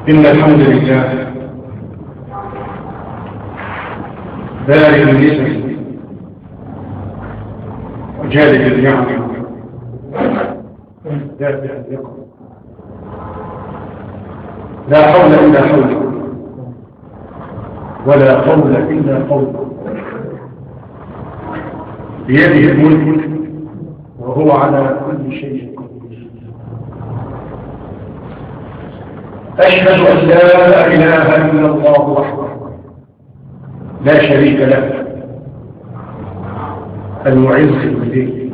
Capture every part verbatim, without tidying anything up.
إن الحمد لله بارئ النسم وجالب النعم دافع اليقظة لا حول إلا حوله ولا قول إلا قوله بيده الملك وهو على كل شيء قدير. أشهد أن لا إله إلا الله وحده لا شريك له المعز الذي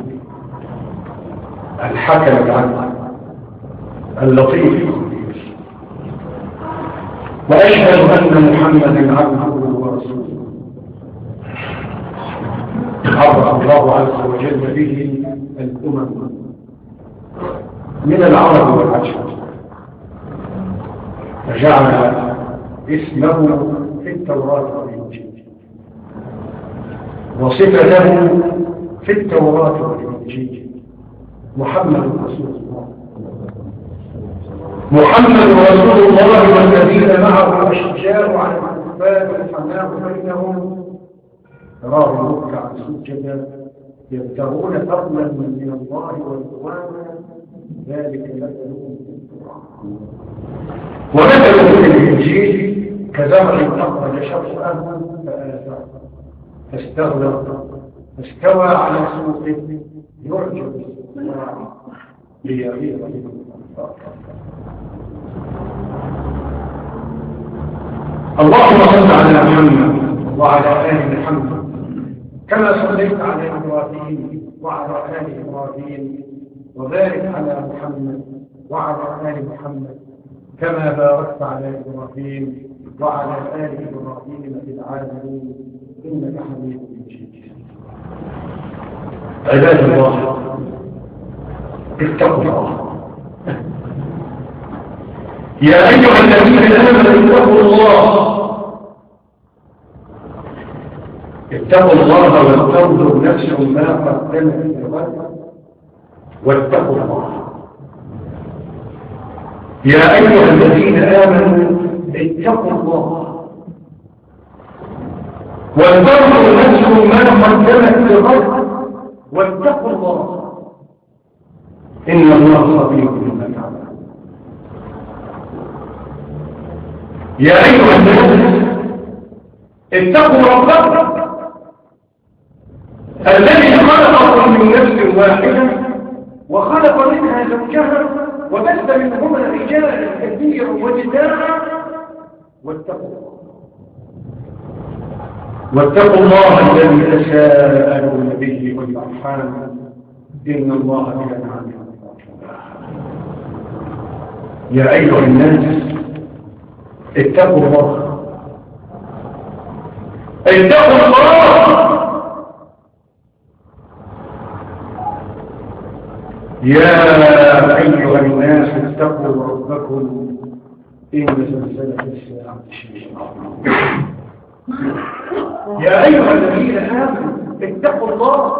الحكم العدل اللطيف، وأشهد أن محمدا عبده ورسوله عرف الله عز وجل به الأمم من العرب والعجم، فجعل اسمه في التوراة والإنجيل وصفته في التوراة والإنجيل محمد رسول الله. محمد رسول الله والذين معه أشجار على الكفار الحمام بينهم تراهم ركعا سجدا يبتغون فضلا من الله ورضوانا ذلك مثلهم في التوراة ومثلهم في الإنجيل كزرع أخرج شطأه فآزره فاستغلظ فاستوى على سوقه يعجب الزراع ليغيظ بهم الكفار. اللهم صل على محمد وعلى آل محمد كما صليت على إبراهيم وعلى آل إبراهيم، وبارك على محمد وعلى آل محمد كما باركت على إبراهيم وعلى آل إبراهيم في العالمين إنك حميد مجيد. عباد الله اتقوا الله يا أيها الذين آمنوا اتقوا الله اتقوا الله ولتنظر نفس ما قدمت لغد واتقوا الله يا أيها الذين آمنوا اتقوا الله ولتنظر نفس ما قدمت لغد واتقوا الله إن الله خبير بما تعملون. يا أيها الناس اتقوا ربكم الذي خلقكم من نفس واحدة وخلق منها زوجها وبث منهما رجالا كثيرا ونساء واتقوا الله واتقوا الله الذي تساءلون به والأرحام إن الله كان عليكم رقيبا. يا أيها الناس اتقوا الله اتقوا الله يا أيها الناس اتقوا ربكم إن زلزلة الساعة شيء عظيم. يا أيها الذين آمنوا اتقوا الله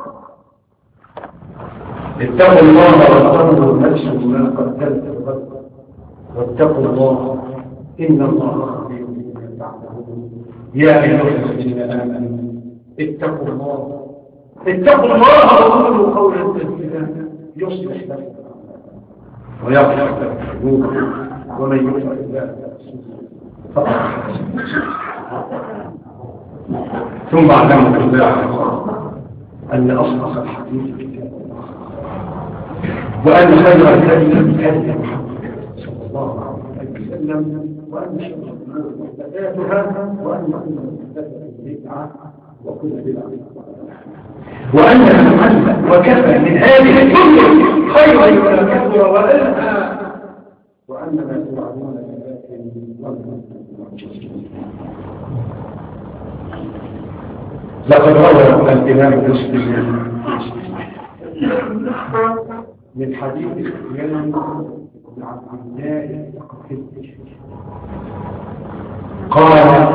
اتقوا الله وانظروا نفس ما قدمت لغد واتقوا الله إن الله خبير بما تعملون. يا أيها الذين آمنوا اتقوا الله اتقوا الله وقولوا قولا سديدا يصلح لكم ويغفر لكم ذنوبكم ومن يطع الله فقد فاز. ثم اعلموا بالله أن أصدق الحديث كتاب الله وأن خير الهدي هدي محمد صلى الله عليه وسلم وأن شر الأمور محدثاتها وأن كل محدثة بدعة وكل بدعة وأن المعلم وكفى من هذه الدنيا خيرا ولا كثر وألهى وأن ما توعدون لآت وأنتم معجزون. لقد روى الإمام مسلم من حديث سفيان بن عبد الله الثقفي قال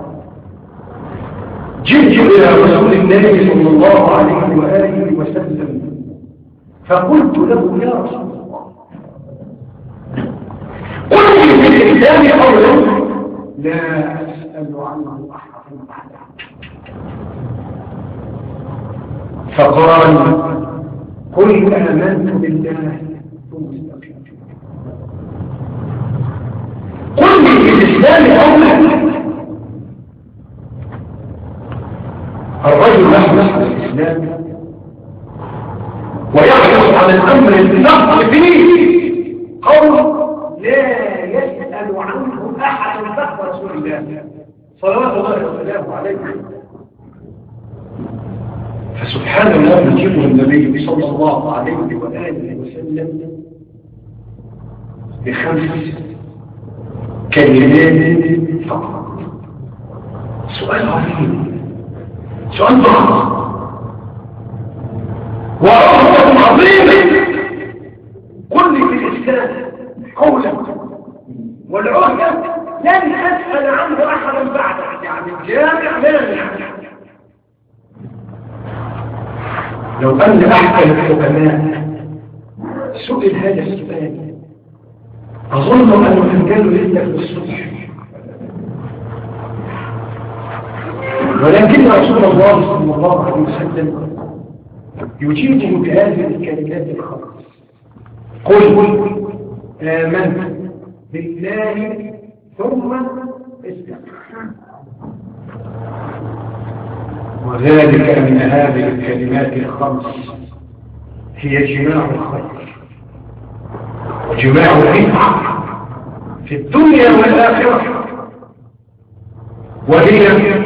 جئت إلى رسول الله صلى الله عليه وآله وسلم فقلت له يا رسول الله قل لي الإسلام قوله لا أسأل عنه أحد بعده. فقال قل آمنت بالله ثم استقيم. قل لي الإسلام قوله. الرجل يحرص على الإسلام ويحرص على الأمر النقل فيه قول لا يسأل عنه أحد بعد رسول الله صلوات الله وسلامه عليه. فسبحان الله يجيبه النبي صلى الله عليه وآله وسلم بخمس كلمات فقط. سؤال عظيم، سؤال ضخم ورغبة عظيمة. قل لي في الإسلام قولا والعهدة لن أسأل عنه أحدا بعد، يعني الجامع لا يعني. لو أن أحد الحكماء سئل هذا السؤال أظن أنه كان لله في الصبح، ولكن رسول الله صلى الله عليه وسلم يجيبه بهذه الكلمات الخمس. قل آمنت بالله ثم استقم. وذلك أن هذه الكلمات الخمس هي جماع الخير وجماع الرفعة في الدنيا والآخرة، وهي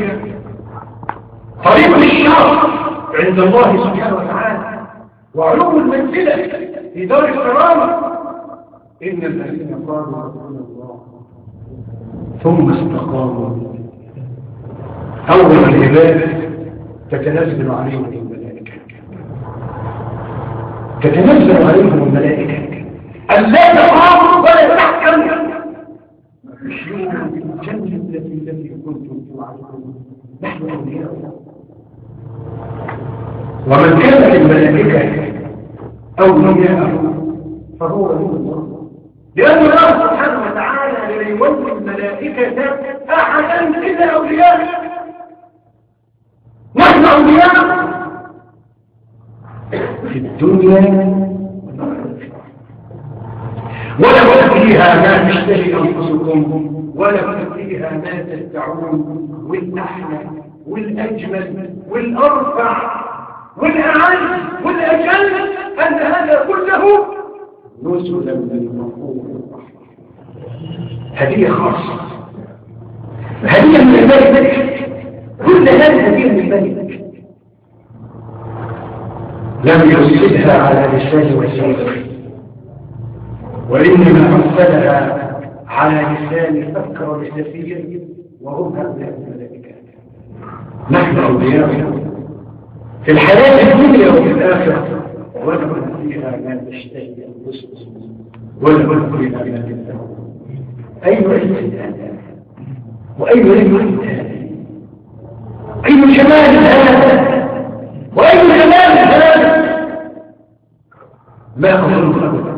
طريق الشرف عند الله سبحانه وتعالى وعلو المنزلة في دار الكرامة. إن الذين قالوا ربنا الله ثم استقاموا أول العبادة تتنزل عليهم الملائكة تتنزل عليهم الملائكة ألا تخافوا ولا تحزنوا أبشروا بالجنة التي كنتم توعدون نحن أولياؤكم. ومن كانت الملائكة أولياءه فهو ولي الله، لأن الله سبحانه وتعالى لا يولي الملائكة أحدا إلا أولياءه. نحن أولياء في الدنيا ولكم فيها ما تشتهي أنفسكم ولكم فيها ما تدعون، والأحلى والأجمل والأرفع والأعز والأجل أن هذا كله نزلا من الغفور الرحيم. هدية خاصة، هدية من الملك، كل هذه هدية من الملك لم يرسلها على لسان وسيلة، وإنما أرسلها على لسان أكرم السفير وهم هؤلاء الملائكة. نحن أولياؤهم في الحياة الدنيا وفي الآخرة، ولكم فيها ما تشتهي أنفسكم ولكم فيها ما تدعون. أي عز هذا وأي علم هذا، أي جمال هذا وأي جمال هذا. ما أظن أبدا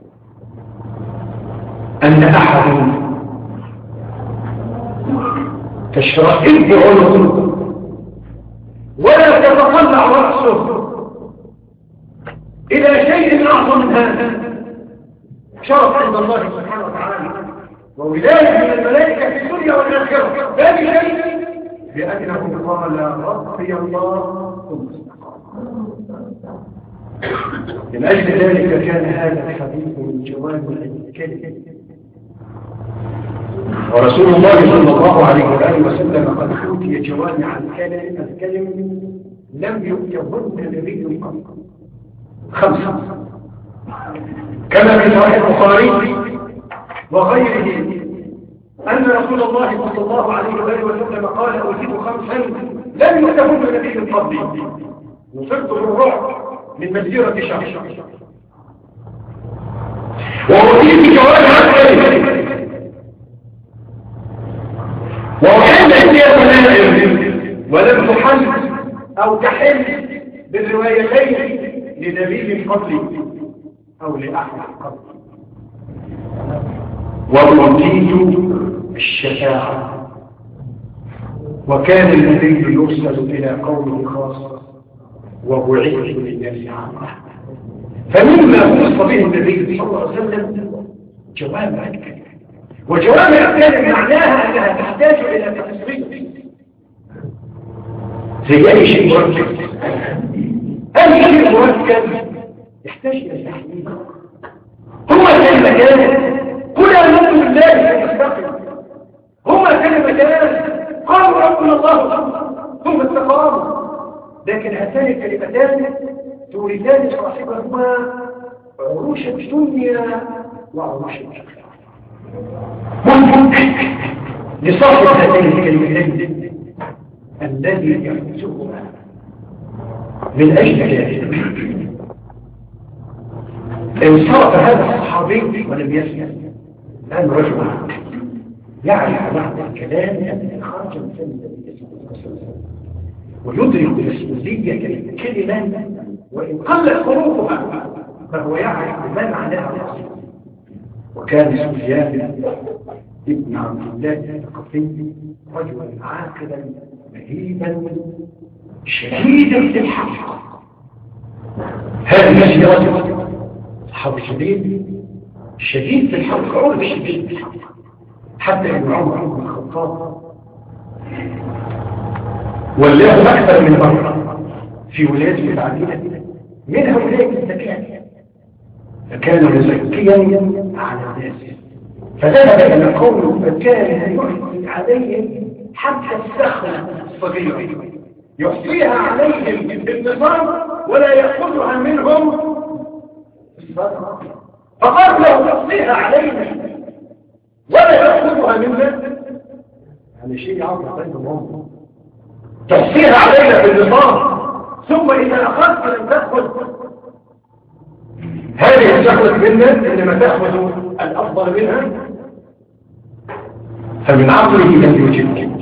أن أحد تشرئب عنقه ولا تتطلع رأسه إلى شيء أعظم من هذا شرف عند الله سبحانه وتعالى وولاية من الملائكة في الدنيا والآخرة. ذلك شيء لأنه قال ربي الله ثم استقام. من أجل ذلك كان هذا الحديث من جوامع الكلم، ورسول الله صلى الله عليه وآله وسلم قد أوتي جوامع الكلم لم يؤتهن نبي قط. خمسة كما في صحيح البخاري وغيره أن رسول الله صلى الله عليه وآله وسلم قال أوتيت خمسا لم يؤتهن نبي قبلي، نصرت بالرعب من مسيرة شهر، وأوتيت جوامع الكلم، وأحل عندي المنازل ولم تحل أو تحل بالروايتين لنبي قبلي أو لأحد قبلي. وأوتيت الشفاعة. وكان النبي يرسل إلى قومه خاصة وبعثت للناس عامة. فمما خص به النبي صلى الله عليه وسلم جوامع الكلم، وجوامع الكلم معناها أنها تحتاج إلى تفسير زي أي شيء مركب. أي شيء مركب يحتاج إلى تحليل. هو كلمتان قل آمنت بالله فاستقم، هما كلمتان قالوا ربنا الله ثم استقاموا. لكن هاتان الكلمتان تورثان صاحبهما عروش الدنيا وعروش الآخرة. ممكن لصاحب هاتين الكلمتين الذي يحفظهما من أجل ذلك انصرف هذا الصحابي ولم يسمع. الآن رجل يعرف معنى الكلام الذي خرج من فم النبي صلى الله عليه وسلم ويدرك مسؤولية الكلمة وإن قلت حروفها فهو يعرف ما معناها الأصل. وكان سفيان ابن عبد الله الثقفي رجلا عاقلا مهيبا شديدا في الحق. هذه الشجرة صحابي شديد شديد في الحق، عرف شديد في الحق، حتى ابن عمر بن الخطاب ولاه أكثر من مرة في ولايات متعددة منها ولاية الزكاة، فكان مزكيا على الناس. فذهب إلى قوم فكان يحصي عليهم حتى الصخرة الصغيرة يحصيها عليهم بالنظام ولا يأخذها منهم الصدقة. فقال له تحصيها علينا ولا يأخذها منا، هذا شيء عظيم بينهم. تحصيها علينا بالنظام ثم إذا أخذت لم تأخذ هذه تأخذ منا إنما تأخذ الأفضل منها. فمن عقله لم يجب،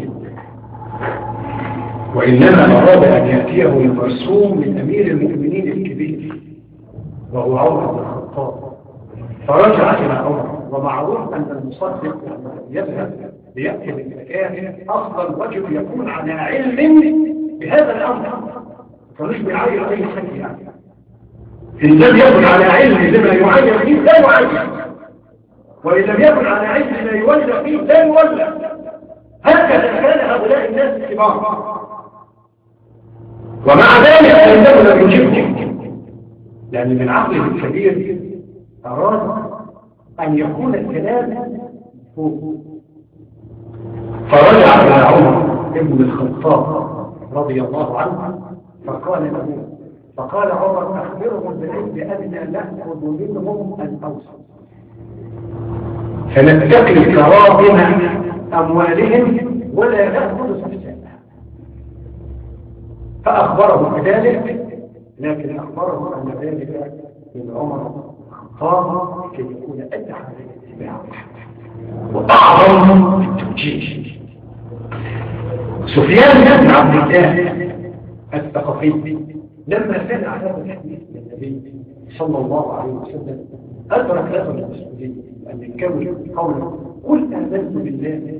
وإنما أراد أن يأتيه المرسوم من أمير المؤمنين الكبير وهو عمر بن الخطاب. فرجع إلى عمر، ومعروف أن المصدق يذهب ليأتي بالمكان أفضل وجب يكون على علم بهذا الأمر، فمش بيعين أي حد يعني. إن لم يكن على علم لما يعين فيه لا يعين، وإن لم يكن على علم لا يولى فيه لا يولى. هكذا كان هؤلاء الناس الكبار، ومع ذلك أنه لم يجبهم، لأن من عقله الكبير أراد أن يكون الكلام فوق. فرجع إلى عمر ابن الخطاب رضي الله عنه فقال له فقال عمر أخبرهم بأننا نأخذ منهم الأوسط فنتقي كرائم أموالهم ولا نأخذ سفسانها. فأخبرهم بذلك، لكن أخبرهم أن ذلك من عمر الخطاب كي يكون أدعى للاتباع وأعظم التوجيه. سفيان بن عبد الله الثقفي لما سمع هذا الحديث من النبي صلى الله عليه وسلم أدرك له المسؤولية أن يكون قوله قل آمنت بالله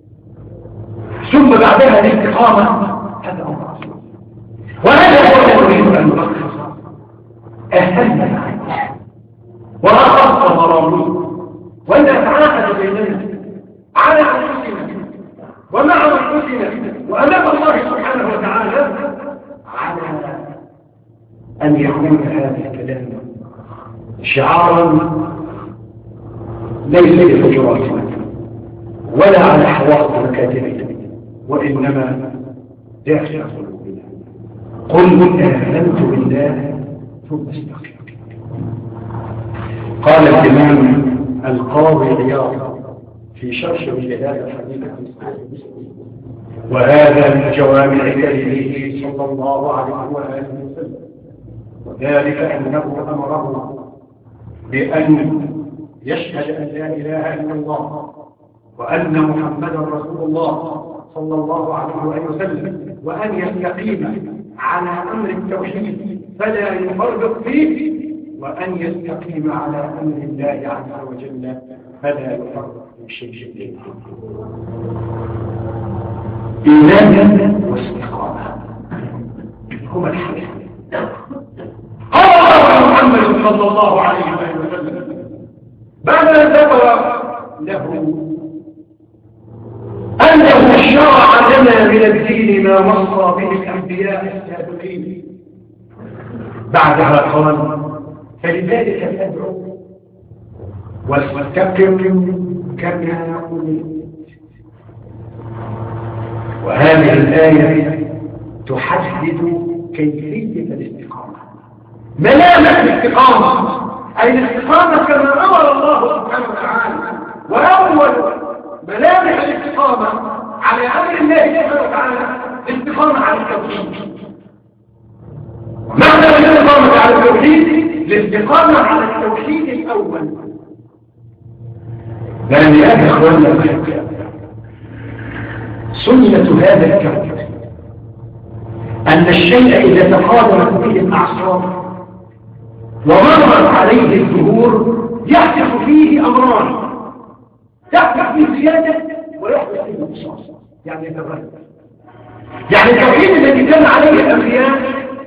ثم بعدها الاستقامة. هذا أمر عظيم، وهذا هو يريد أن يلخص أهم العين وأخص مراميه وأن نتعاهد بيننا على أنفسنا ومع أنفسنا وأمام الله سبحانه وتعالى على أن يكون هذا الكلام شعارا ليس لفجراتنا ولا على حوائط مكاتبنا، وإنما داخل قلوبنا. قل آمنت بالله ثم استقم. قال الإمام القاضي عياض في شرح جلال الحديث وهذا من جوامع كلمه صلى الله عليه وآله وسلم، وذلك أنه أمره بأن يشهد أن لا إله إلا الله وأن محمدا رسول الله صلى الله عليه وآله وسلم، وأن يستقيم على أمر التوحيد فلا يفرق فيه، وأن يستقيم على أمر الله عز وجل فلا يفرق من شيء. إيمان واستقامة هما الحياة. قال محمد صلى الله عليه وسلم بعد أن ذكر له أنه شرع لنا من الدين ما وصى به الأنبياء السابقين، بعدها قال فلذلك فادعوا واستقم كما أمرت. وهذه الآية تحدد كيفية الاستقامة، ملامح الاستقامة، أي الاستقامة كما أمر الله سبحانه وتعالى. وأول ملامح الاستقامة على أمر الله سبحانه وتعالى الاستقامة على التوحيد. معنى الاستقامة على التوحيد الاستقامة على التوحيد الأول. لأن يا إخواننا الأحباب سنة هذا الكون أن الشيء إذا تقادمت به الأعصاب ومرت عليه الظهور يحدث فيه أمران، يحدث فيه زيادة ويحدث فيه نقصان، يعني يتغير. يعني التوحيد الذي كان عليه الأنبياء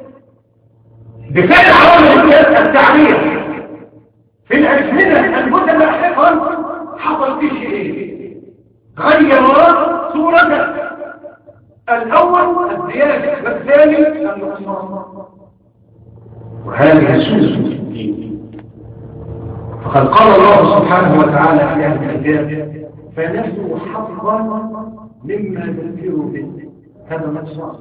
بفعل عوامل التعبير في الأزمنة المتلاحقة حصل فيه شيء غير صورة الأول الزيادة والثاني النقصان. وهذه سنة الدين، فقد قال الله سبحانه وتعالى في هذا الكتاب فنسوا حظا مما ذكروا به، هذا نقصان.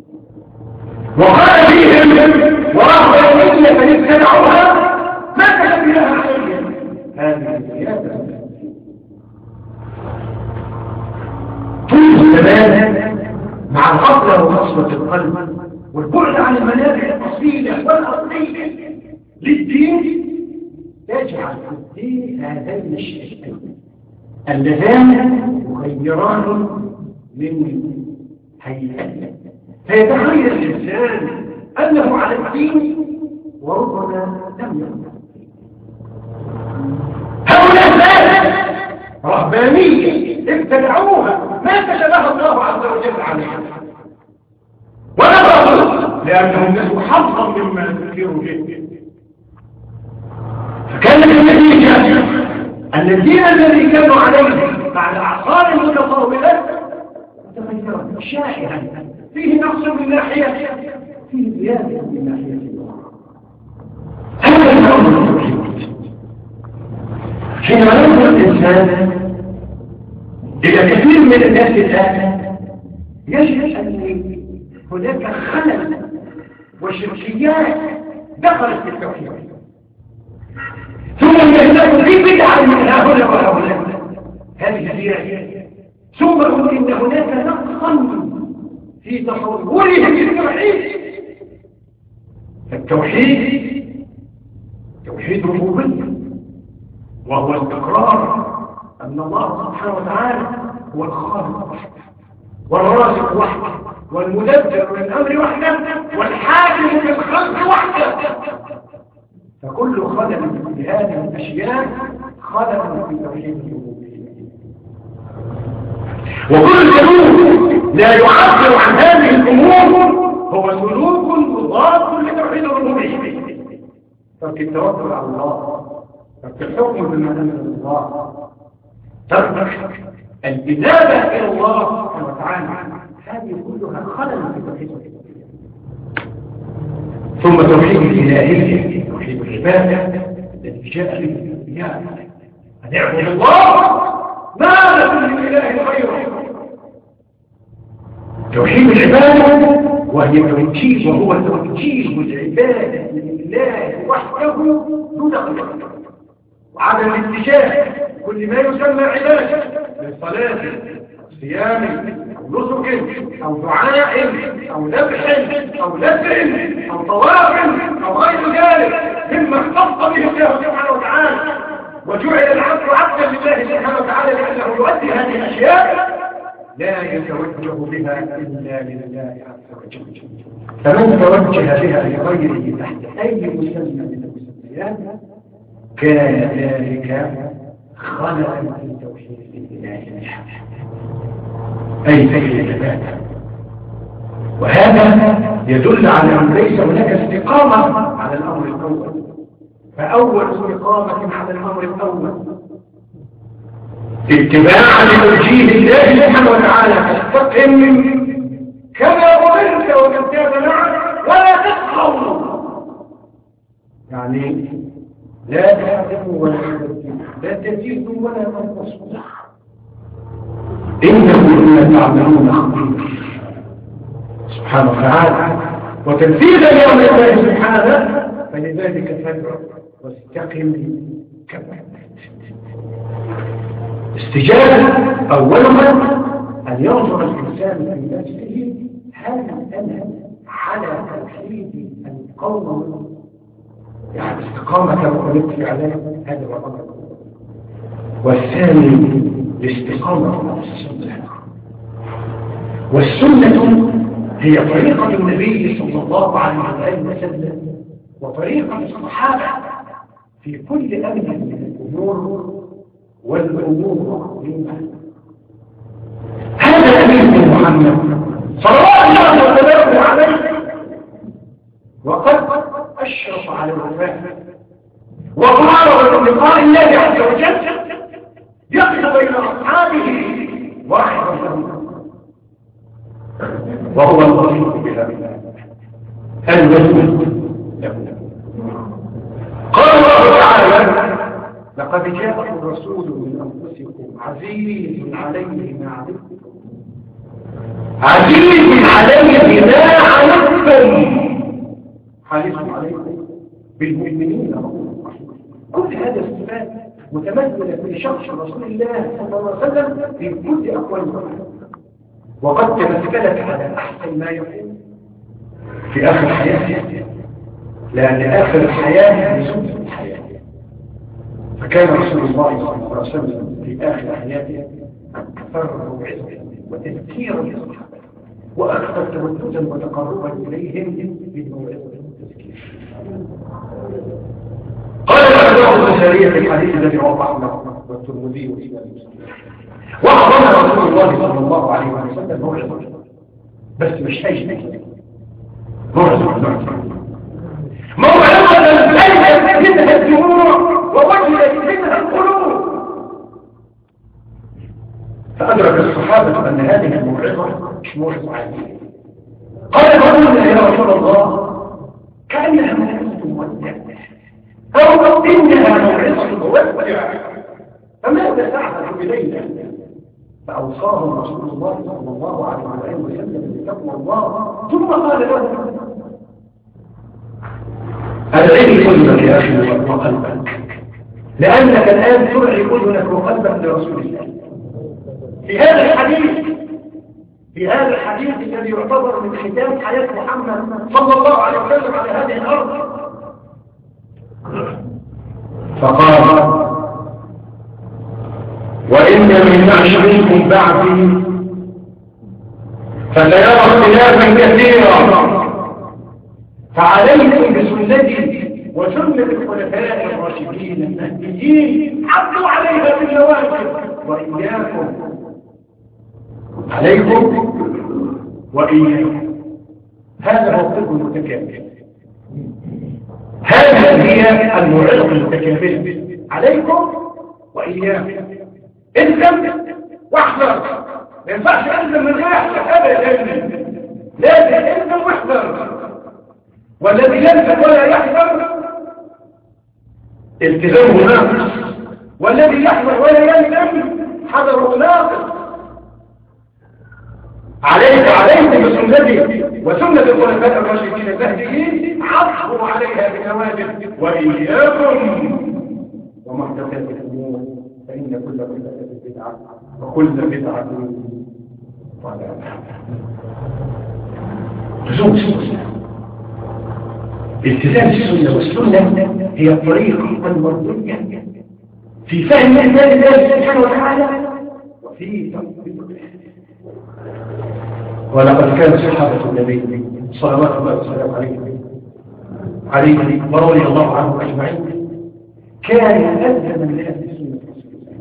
وقال فيهم ورهبانية فابتدعوها ما كتب لها عليها، هذه زيادة. طول الزمان مع الغفلة وقسوة القلب والبعد عن المنابع الأصيلة والأصلية للدين يجعل في الدين هذين الشيئين اللذان يغيران من هيئته، فيتخيل الإنسان أنه على الدين وربما لم يكن. هؤلاء الناس رهبانية ابتدعوها ما كتبها الله عز وجل عليها ونبغوا لأنهم نسوا حظا مما ذكروا به. فكانت النتيجة أن الدين الذي كانوا عليه مع الأعصار المتطاولة تغيرا شائعا، فيه نقص من ناحية فيه زيادة من ناحية أخرى. هذا الأمر التوحيد. حينما ينظر الإنسان إلى كثير من الناس الآن يجد أن هناك خلل وشركيات دخلت في التوحيد، ثم يهتم في بدعة من هؤلاء وهؤلاء هذه الزيادة، ثم يقول إن هناك نقصا في تصوره للتوحيد. التوحيد توحيد ربوبية، وهو الاقرار أن الله سبحانه وتعالى هو الخالق وحده والرازق وحده والمدبر للأمر وحده والحاكم بالخلق وحده. فكل خلل في هذه الأشياء خلل في توحيد الربوبية، وكل سلوك لا يعبر عن هذه الأمور هو سلوك مضاد لتوحيد الربوبية. ترك التوكل على الله، ترك الحكم بما أنزل الله، ترك الإنابة إلى الله سبحانه وتعالى، هذه كلها خلل في توحيد الربوبية. ثم توحيد الإلهية، توحيد العبادة الذي جاء به الأنبياء، أن يعبد الله ما لكم من إله غيره. توحيد العبادة وهي توجيه، وهو توجيه العبادة لله وحده دون غيره، وعدم الاتجاه كل ما يسمى عبادة من صلاة صيام أو نسك أو دعاء أو ذبح أو لبع أو طواف أو غير ذلك مما اختص به الله سبحانه وتعالى، وجعل العبد عبدا لله سبحانه وتعالى لأنه يؤدي هذه الأشياء لا يتوجه بها إلا لله عز وجل. فمن توجه بها لغيره تحت أي مسمى من المسميات كان ذلك خللا في توحيد الله أي في العبادة. وهذا يدل على أن ليس هناك استقامة على الأمر الأول، فأول استقامة على الأمر الأول اتباعا لتوجيه الله سبحانه وتعالى، فاستقم كما أمرت ومن تاب معك ولا تسخروا، يعني لا تحكموا ولا تبدلوا، لا تزيدوا ولا تنقصوا، إنه بما تعملون خبير سبحانه وتعالى. وتنفيذا لأمر الله سبحانه، فلذلك فادع واستقم كما أمرت. استجابة أولها أن ينظر الإنسان في نفسه هل أنا على توحيد القوم، يعني استقامة كما أمرت في عليه، هذا هو الأمر. والثاني الاستقامة على السنة، والسنة هي طريقة النبي صلى الله عليه وسلم وطريقة الصحابة في كل أمر من الأمور والأمور العظيمة. هذا نبي محمد صلى الله وسلم عليه، وقد أشرف على الوفاة وقارب بلقاء الله عز وجل، يقف بين أصحابه واحد وهو اللطيف بها الوزن له. قال الله تعالى لقد جاءكم رسول من أنفسكم عزيز عليه ما عنتم عزيز عليه ما عنتم حريص عليكم بالمؤمنين كل هذا الصفات متمثلة في شخص رسول الله صلى الله عليه وسلم في كل أقوال القرآن، وقد تمثلت على أحسن ما يكون في آخر حياته، لأن آخر الحياة نسوة الحياة. فكان رسول الله صلى الله عليه وسلم في آخر حياته أكثر موعظة وتذكيرا للصحابة، وأكثر توددا وتقربا إليهم بالموعظة والتذكير. قال الأخبار البشرية في الحديث الذي رواه أحمد والترمذي وإمام مسلم، وأعظم رسول الله صلى الله عليه وسلم موعظة، بس مش أي شيء، موعظة موعظة ليست منها الدموع ووجلت منها القلوب. فأدرك الصحابة أن هذه الموعظة مش موعظة عادية. قال رسول يا رسول الله كأنها موعظة مودع، أو إنها موعظة مودع، فماذا تعمل إلينا؟ فأوصاهم رسول الله صلى الله عليه وسلم بتقوى الله، ثم قال له أدعي أذنك يا أخي وقلبك، لأنك الآن ترعي أذنك وقلبك لرسول الله. في هذا الحديث في هذا الحديث الذي يعتبر من ختام حياة محمد صلى الله عليه وسلم على هذه الأرض، فقال وإن من معشركم بعدي فسيرى اختلافا كثيرا، فعليكم بسنتي وسنة الخلفاء الراشدين المهديين عضوا عليها بالنواجذ، وإياكم عليكم وإياكم. هذا هو الطب المتكامل، هذه هي الموعظة المتكاملة، عليكم وإياكم. الزم واحذر، ما ينفعش الزم من غير احذر ابدا، لازم الزم واحذر. والذي يلزم ولا يحذر التزامه ناقص، والذي يحذر ولا يلزم حذره ناقص. عليك عليكم بسنتي وسنة الخلفاء الراشدين المهديين عضوا عليها بالنواجذ، وإياكم ومحدثات الأمور، فإن كل محدثة بدعة وكل بدعة ضلالة. لزوم السنة، التزام السنة، والسنة هي الطريقة المرضية في فهم أعمال الله سبحانه وتعالى وفي تطبيقه. ولقد كان صحابة النبي صلوات الله وسلامه عليه عليه ورضي الله عنهم أجمعين كان ألزم من هذه السنة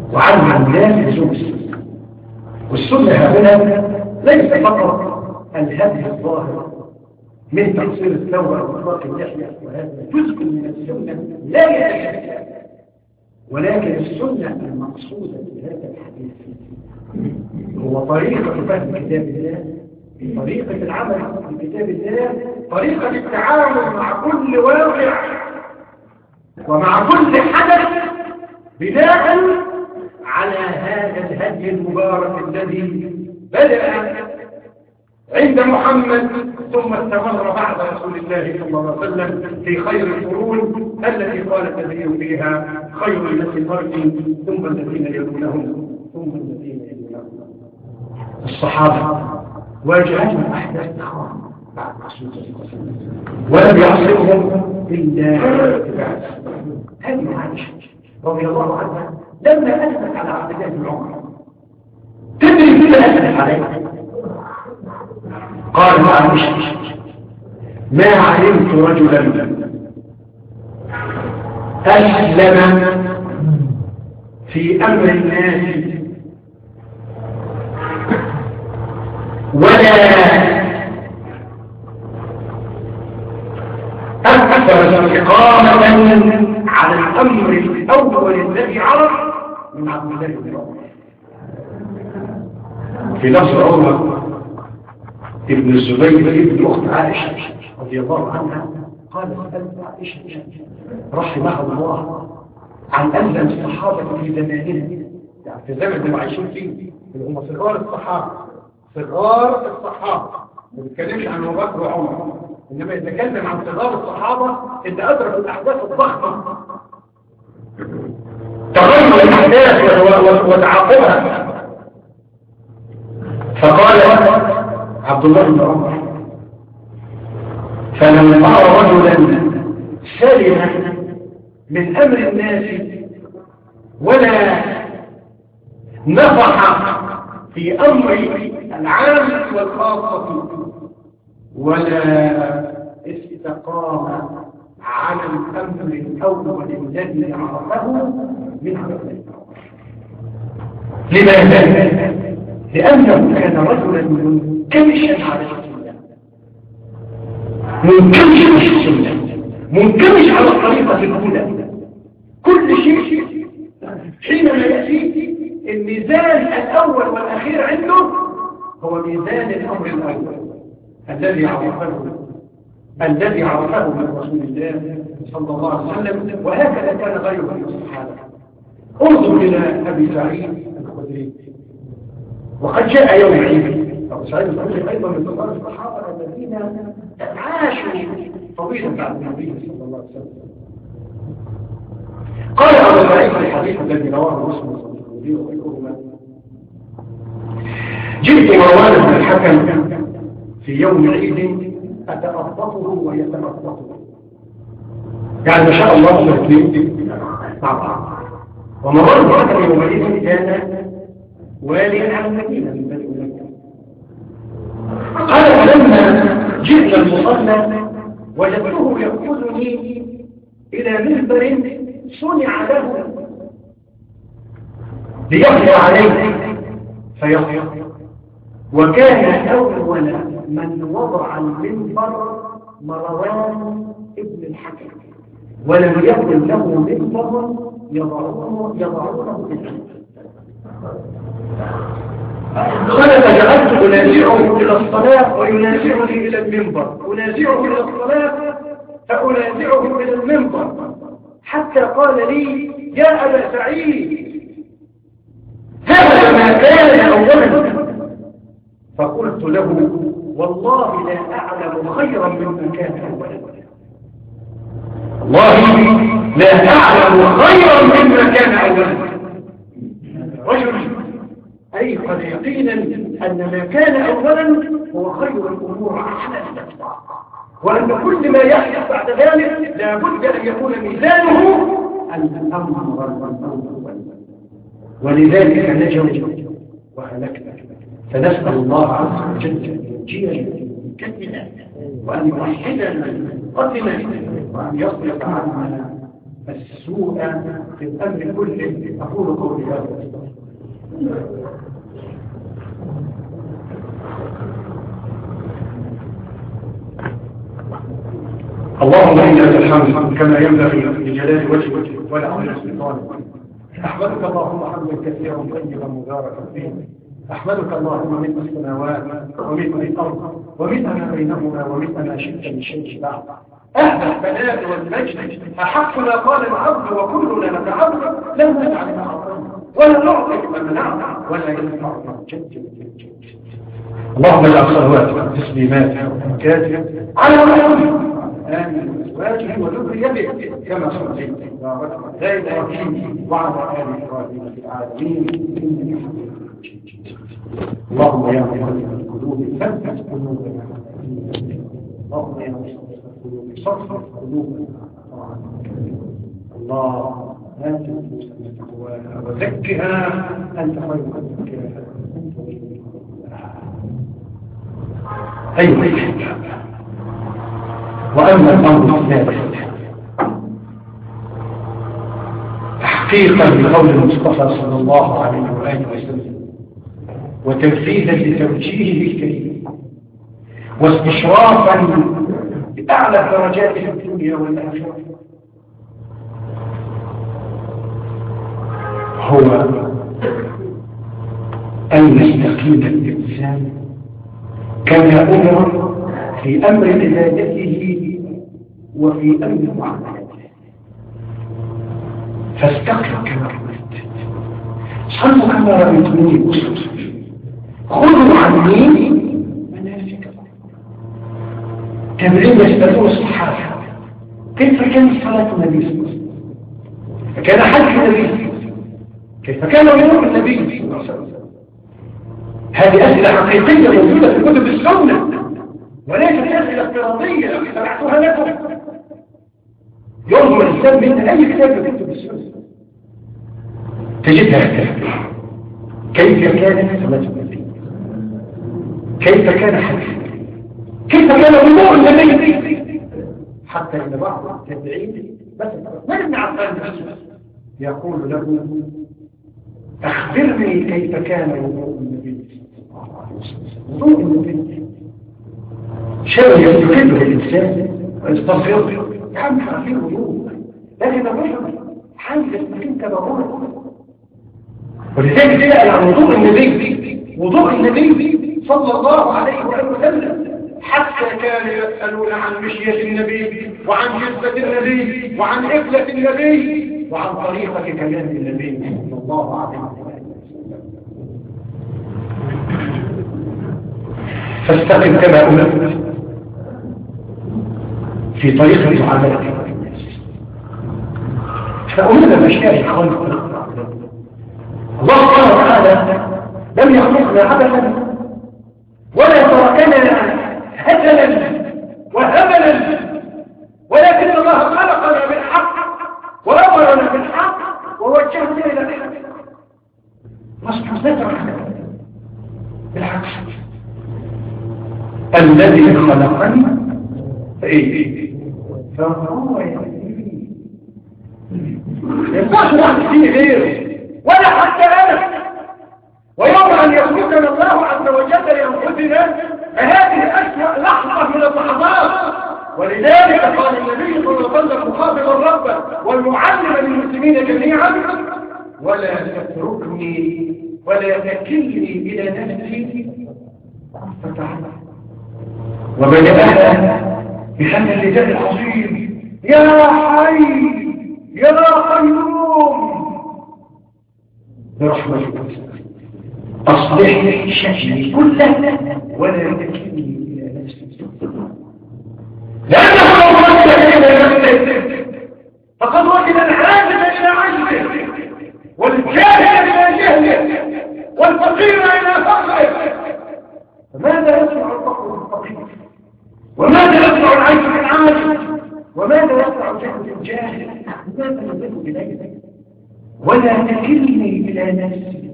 وعلم الناس لزوم السنة. والسنة هنا ليس فقط الهدي الظاهر من تقصير الثوبة وإطلاق اللحية، وهذا جزء من السنة لا يتجزأ، ولكن السنة المقصودة في هذا الحديث هو طريقة فهم كتاب الله، طريقة العمل بكتاب الله، طريقة التعامل مع كل واقع ومع كل حدث بناء على هذا الهدي المبارك الذي بدأ عند محمد ثم استمر بعد رسول الله صلى الله عليه وسلم في خير القرون التي قال النبي فيها خير الناس قرني ثم الذين يلونهم ثم الذين يلونهم. الصحابة واجهتهم أحداث أخرى بعد رسول الله صلى الله عليه وسلم ولم يعصمهم إلا اتباع هذه عائشة رضي الله عنها لما أثبت على عبد الله بن عمر تدري كيف أثبت عليه؟ قال عائشة ما علمت رجلا أسلم في أمر الناس ولا أكثر استقامة على الأمر الأول الذي عرف من عبد الله بن عمر. في نفس عمر ابن الزبير ابن أخت عائشة رضي الله عنها قال سألت عائشة رحمها الله عن أسلم الصحابة في زماننا، يعني في زمن اللي عايشين فيه اللي هم صغار الصحابة صغار الصحابة ما بيتكلمش عن أبو بكر وعمر، إنما يتكلم عن صغار الصحابة اللي أدركوا الأحداث الضخمة تغير الأحداث وتعاقبها. فقال عبد الله بن عمر فلم أرى رجلا سلم من أمر الناس ولا نفح في أمر العام والخاصة ولا استقام على الأمر الأول الذي عرفه من عبد الله بن عمر. لماذا؟ لأنه كان رجلا منكمشا على السنة، منكمش على السنة، منكمش على الطريقة الأولى. كل شيء حينما يأتي الميزان الأول والأخير عنده هو ميزان الأمر الأول الذي عرفه الذي عرفه من رسول الله صلى الله عليه وسلم، وهكذا كان غيره من الصحابة. انظر إلى أبي سعيد الخدري وقد جاء يوم عيد. أبو سعيد الخدري أيضا من صغار الصحابة الذين عاشوا طويلا بعد النبي صلى الله عليه وسلم. قال أبو سعيد في الحديث الذي رواه مسلم الخدري وغيرهما جئت مروان بن الحكم في يوم عيد أتأبطه ويتأبطه، يعني ما شاء الله الاثنين مع بعض. ومروان بن الحكم يومئذ كان واليا على المدينة من بني أمية. قال فلما جئنا المصلى وجدته يأخذني إلى منبر صنع له ليحيى عليه فيحيى، وكان أول من وضع المنبر مروان ابن الحكم، ولم يكن له منبر يضعونه يضعونه بالجنة. قال فجعلت أنازعه إلى الصلاة وينازعني إلى المنبر، أنازعه إلى الصلاة فأنازعه إلى المنبر، حتى قال لي يا أبا سعيد هذا ما كان أولا. فقلت له والله لا أعلم خيرا مما كان أولا، والله لا أعلم خيرا مما كان أولا. رجل أيقن يقينا أن ما كان أولا هو خير الأمور على الإطلاق، وأن كل ما يحدث بعد ذلك لا بد أن يكون ميزانه الأمر والأول، ولذلك نجوا وهلكنا. فنسأل الله عز وجل أن ينجينا من كلمنا وأن يوحدنا قتلنا وأن يصرف عنا السوء في الأمر كله. أقول قولي هذا. اللهم إنك الحمد كما ينبغي لجلال وجهك ولعظيم سلطانك. أحمدك اللهم حمدا كثيرا طيبا مباركا فيه. أحمدك اللهم ملء السماوات وملء الأرض وملء ما بينهما وملء ما شئت من شيء بعد. أهل الثناء والمجد أحق ما قال العبد وكلنا نتعبد لا نجعل ما أعطانا ولا نعطي ما منعنا ولا ينفع من جد جد. اللهم اجعل صلواتك وتسليماتك وبركاتك على محمد آمين وأزواجه وذريته كما صليت وباركت على إبراهيم وعلى آل إبراهيم في العالمين إنك حميد مجيد. اللهم يا مقلب القلوب ثبت قلوبنا. اللهم يا مصرف القلوب صرف قلوبنا. الله لا تنسى تقواها وزكها أنت خير من زكاها أنت وليها. أيها الأحباب، وأما الأمر الثالث تحقيقا لقول المصطفى صلى الله عليه وآله وسلم وتنفيذا لتوجيهه الكريم واستشرافا بأعلى الدرجات في الدنيا والآخرة هو أن يستقيم الإنسان كما أمر في أمر عبادته وفي أمر معاملته. فاستقم كما رأيت، صلوا كما رأيتموني أصلي، خذوا عني مناسككم. تمرين يسألون الصحابة كيف كان صلاة النبي صلى الله عليه وسلم، فكان حج النبي، كيف كان يوم النبي صلى الله عليه وسلم. هذه أسئلة حقيقية موجودة في كتب السنة وليست أسئلة افتراضية سمعتها لكم. ينظر الإنسان من أي كتاب يكتب السنة تجدها كيف كانت صلاة النبي، كيف كان حديث، كيف كان وضوء النبي، حتى إن بعض التابعين مثلا من عفان يقول له أخبرني كيف كان وضوء النبي صلى الله عليه وسلم. وضوء النبي شيء يستقبل الإنسان ويستغفر كم فيه وضوء، لكن الرجل حاجة يستقيم كبروره. ولذلك جاء عن وضوء النبي، وضوء النبي صلى الله عليه وسلم حتى كانوا يسألون عن مشية النبي وعن جثة النبي وعن قبلة النبي وعن طريقة كلام النبي صلى الله عليه وسلم. فاستقم كما أمرت في طريقة معاملتك الناس. فأمنا مشايخ خلق الله سبحانه وتعالى لم يخلقنا عبثا ولا تركنا هزلا وهبلا، ولكن الله خلقنا بالحق وأمرنا بالحق ووجهنا إلى الحق. مصبح بالعكس، الذي خلقني فإيه فهو يهديني، ينفعش واحد فيه غيره ولا حتى أنا. ويوم أن يخلقنا الله عز وجل لأنفسنا فهذه أسوأ لحظة من اللحظات. ولذلك قال النبي صلى الله عليه وسلم مخاطبا ربه والمعلم للمسلمين جميعا ولا تتركني ولا تكلني إلى نفسي فتعالى. وبدأها بهذا النداء العظيم يا حي يا قيوم برحمتك أصلح لي شأني كله ولا تكلني إلى نفسي، لأنه لو وجه إلى نفسه فقد وجد العاجز إلى عجزه والجاهل إلى جهله والفقير إلى فقره. فماذا يصنع الفقر بالفقير؟ وماذا يصنع العيش بالعاجز؟ وماذا يصنع الجهل بالجاهل؟ ماذا نذهب إليه؟ ولا تكلني إلى نفسي.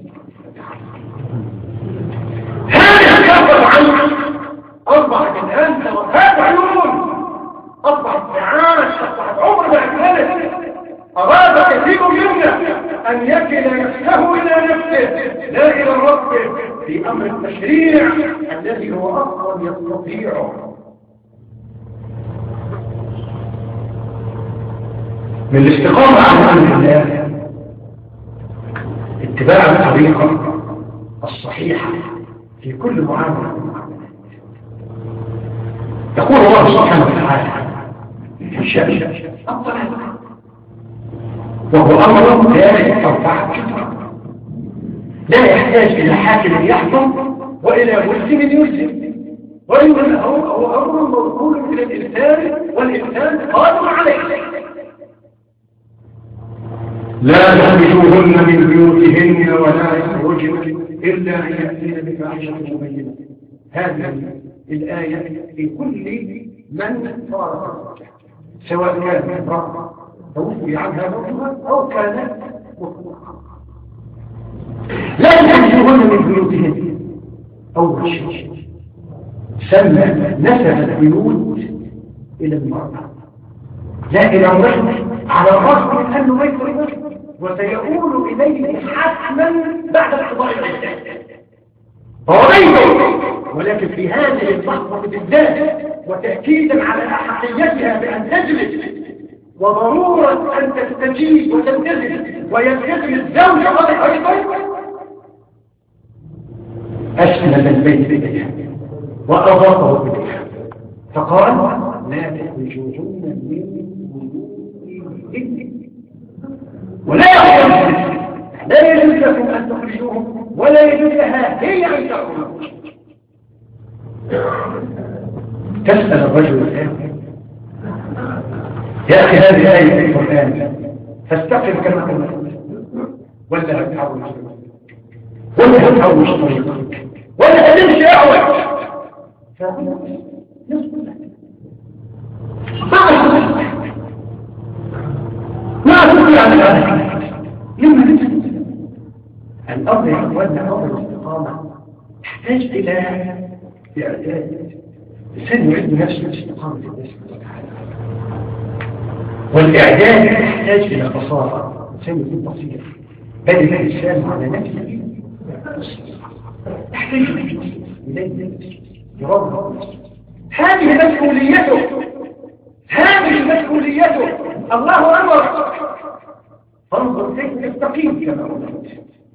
هذا كفر عنه أصبحت الآن وفات عيون، أصبحت ساعات، أصبحت عمر بأكمله. في أمر التشريع الذي هو أصلا يستطيعه. من الاستقامة على أمر الله اتباع الطريقة الصحيحة في كل معاملة. يقول الله سبحانه وتعالى في شأن الطلاق وهو أمر لا يتوقع شطرا، لا يحتاج إلى حاكم يحكم وإلى مسلم يسلم، وإنما هو أمر موصول إلى الإنسان والإنسان قادر عليه. لا تخرجوهن من بيوتهن ولا يخرجن إلا أن يأتين بفاحشة مبينة. هذه الآية في كل من صار سواء كان امرأة توفي عنها زوجها أو كانت مطلقة. لا تخرجوهن من بيوتهن. أول شيء سمى نسب البيوت إلى المرأة لا إلى الرجل، على الرغم من أنه بيت الرجل وسيؤول إليه حتما بعد انقضاء العدة فهو بيته. ولكن في هذه اللحظة بالذات وتأكيدا على أحقيتها بأن تجلس وضرورة أن تستجيب وتنتزل ويلتزم الزوج غير أيضا أسند البيت إليها وأضافه إليها فقال لا تخرجوهن من بيوتهن ولا يخرجون، لا يجوز لكم أن تخرجوهم ولا يجوز لها هي أن تخرجوا. تسأل الرجل الآن يا أخي هذه آية في القرآن فاستقم كما قلت ولا هتحوش ولا هتحوش طريقك ولا هتمشي أعوج ما أقول عن الآن لما نسأل الأمر يا أخواننا أمر الاستقامة يحتاج إلى إعداد الإنسان يعد نفسه لاستقامة الله سبحانه وتعالى، والإعداد يحتاج إلى بصارة. الإنسان يكون بصير بل الإنسان على نفسه يحتاج إليه يرضى. هذه مسؤوليته، هذه مسؤوليته. الله أمر فانظر كيف تستقيم كما قلت.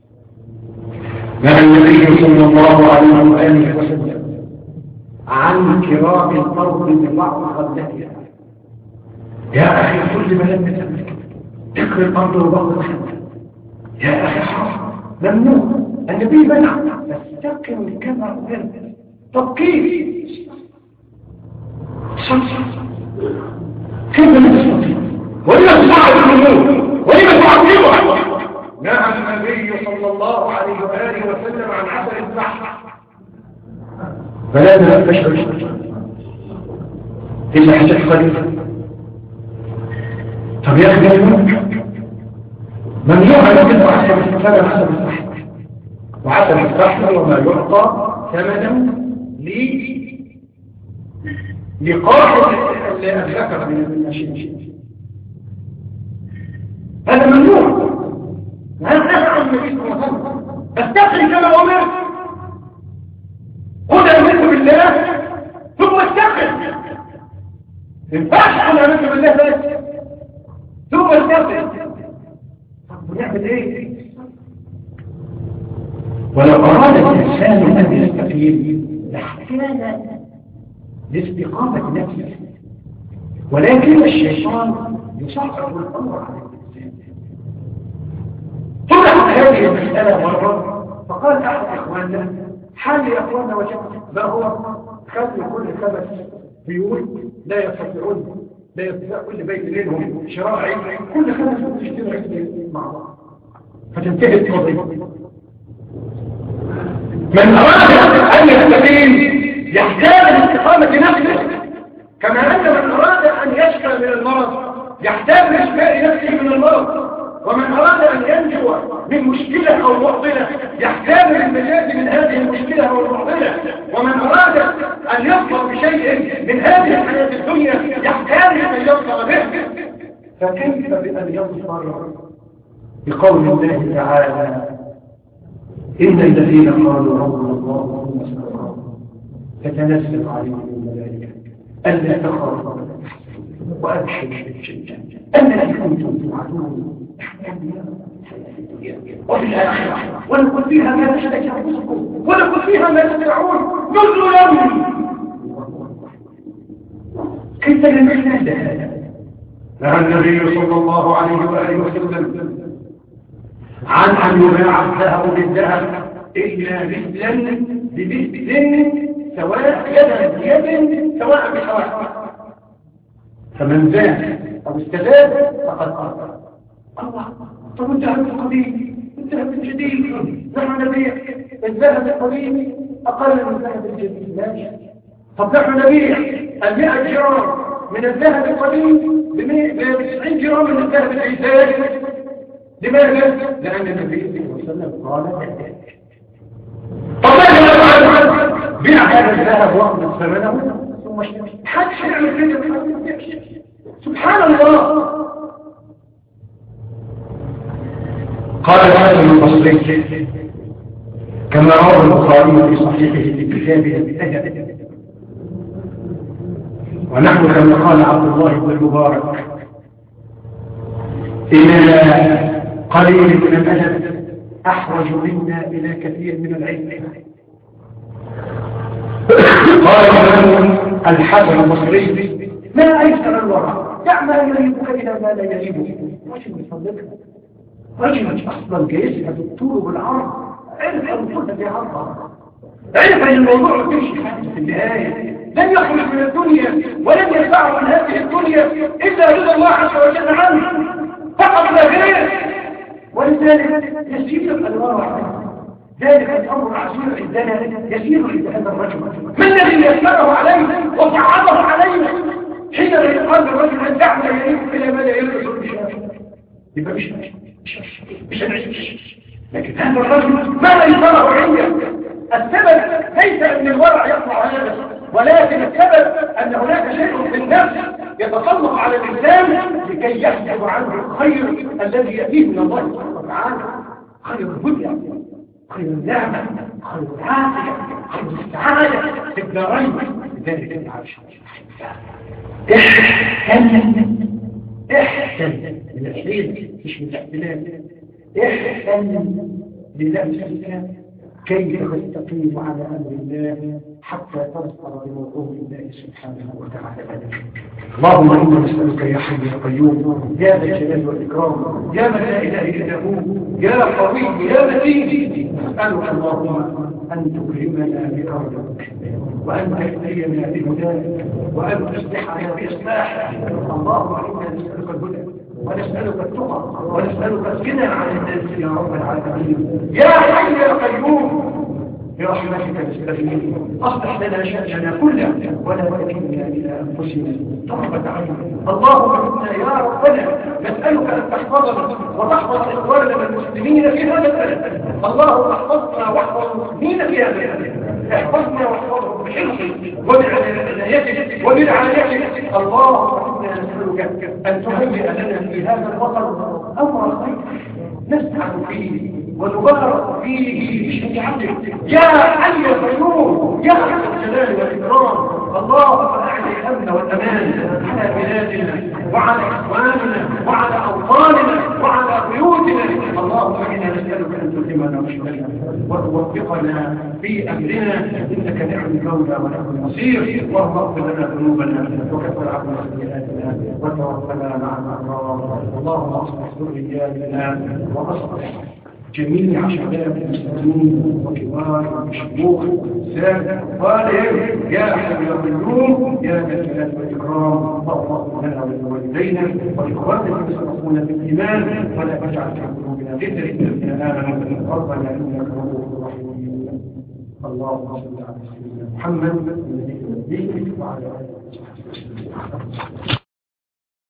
نهى النبي صلى الله عليه وآله وسلم عن كرام الأرض ببعض خلتها. يا أخي كل ما لم تملك تكر الأرض وبعض خلتها يا أخي حرام ممنوع. النبي منع فاستقم كما أمرت. طب كيف؟ صلصة كيف لا تستطيع ولما تصعب الأمور ولما تعظمها؟ نهى النبي صلى الله عليه وآله وسلم عن عسل البحر فلا تنفش إلا حاجة خليفة. طب يا أخي ممنوع ممنوع أن يجب عسل البحر عسل البحر وعسل البحر وما يعطى ثمنا لقاح الذكر من الأشياء هذا ممنوع. هل أفعل النبي صلى الله عليه وسلم استقل كما أمرت قل آمنت بالله ثم استقل. ما ينفعش قل آمنت بالله بس ثم استقل. طب ونعمل ايه؟ ولو أراد الإنسان أن يستقيم لاحتاج لاستقامة نفسه، ولكن الشيطان يصعب الأمر على الإنسان. طرحت هذه المسألة مرة فقال أحد إخواننا حال يا أخواننا وجدت ما هو خلي كل خمس بيوت لا يستطيعون لا يستطيع كل بيت منهم شراعي كل خمس بيوت يشتروا مع بعض فتنتهي القضية. من أراد أن يستقيم يحتاج لاستقامة نفسه كما أن من أراد أن يشفى من المرض يحتاج لشفاء نفسه من المرض، ومن أراد أن ينجو من مشكلة أو معضلة يحتاج للنجاة من هذه المشكلة أو المعضلة، ومن أراد أن يظفر بشيء من هذه الحياة الدنيا يحتاج أن يظفر به. فكيف بأن يظفر بقول الله تعالى إن الذين قالوا ربنا الله ثم استقاموا تتنزل عليهم الملائكة ألا تخافوا وأبشروا بالجنة التي كنتم توعدون وفي الآخرة ولكم فيها ما تشتهي أنفسكم ولكم فيها ما تدعون نزل يوم. كيف يمكن هذا؟ نهى النبي صلى الله عليه وآله وسلم عن أن يباع الذهب بالذهب إلا مثلا بمثل سواء يدا بيد سواء بسواء، فمن زاد أو استزاد فقد أرضى الله. طب الذهب القديم الذهب الجديد نحن نبيع الذهب القديم أقل من الذهب الجديد ماشي. طب نحن نبيع المئة جرام من الذهب القديم بتسعين جرام من الذهب الجديد. لماذا؟ لأن النبي صلى الله عليه وسلم قال طب ماذا بيع هذا الذهب واخذ ثمنه ثم اشتري. حدش يعمل كده سبحان الله. قال الحسن البصري كما روى البخاري في صحيحه في كتابه الأدب، ونحن كما قال عبد الله بن المبارك إننا قليل من الأدب أحوج منا إلى كثير من العلم. قال الحسن البصري ما أيسر الورع دع ما يريبك إلى ما لا يريبك. رجل يصدقك رجل أصلا جيسها بالطول والعرض عرف أن في عرضها عرف أن الموضوع تمشي حاجة في النهاية لن يخرج من الدنيا ولن يدفعه من هذه الدنيا إلا رضا الله عز وجل عنه فقط لا غير. ولذلك يسير الأنوار ذلك الأمر عسير عندنا يسير عند هذا الرجل. من الذي يسره عليه وصعبه عليه حين يقال الرجل أن دعنا يريد إلى ما لا يريد يبقى مش مش مش مش لكن هذا الرجل ما لا يسره عنده. السبب ليس أن الورع يطلع هذا، ولكن السبب أن هناك شيء في النفس يتسلط على الإنسان لكي يحجب عنه الخير الذي يأتيه من الله سبحانه وتعالى. خير الهدى، خير النعمة، خير العافية، خير السعادة في الدارين. لذلك أنت عايش احسن احسن من الحين مش من الاحتلال. احسن لنفسك كيف تستقيم على أمر الله حتى تنصر بموضوع الله سبحانه وتعالى. اللهم إنا نسألك يا حي يا قيوم يا ذا الجلال والإكرام يا من لا إله إلا هو يا قوي يا متين، نسألك اللهم أن تكرمنا بكرمك وأن تهدينا بهداك وأن تصلحنا بإصلاحك. اللهم إنا نسألك الهدى ونسألك التقى ونسألك الغنى عن الناس يا رب العالمين يا حي يا قيوم برحمتك نستغيث. أصلح لنا شأننا كله ولا تكلنا إلى أنفسنا طرفة عين. اللهم إنا يا ربنا نسألك أن تحفظنا وتحفظ إخواننا المسلمين في هذا البلد. اللهم احفظنا واحفظ المسلمين في هذا البلد. احفظنا واحفظهم بحفظك وبعنايتك وبرعايتك. اللهم إنا نسألك أن تهيئ لنا في هذا الوطن أمر خير نسعد فيه ونبارك فيه بشريعتك يا حي يا قيوم يا ذا الجلال والإكرام. اللهم أعلي الأمن والأمان على بلادنا وعلى إخواننا وعلى أوطاننا وعلى بيوتنا. اللهم إنا نسألك أن تلهمنا رشدنا وتوفقنا في أمرنا إنك نعم المولى ونعم النصير. اللهم اغفر لنا ذنوبنا وكفر عنا سيئاتنا وتوفنا مع الأبرار. اللهم اصلح ذرياتنا واصلح جميع شباب المسلمين وكبار وشيوخ سادة وصالحين يا حي يا قيوم يا ذا الجلال والإكرام. اللهم لنا ولوالدينا وإخواننا يسبقونا بالإيمان ولا تجعل في قلوبنا غلا للذين آمنوا ربنا إنك رؤوف رحيم. اللهم صل على سيدنا محمد النبي الأمي وعلى آله وصحبه وسلم.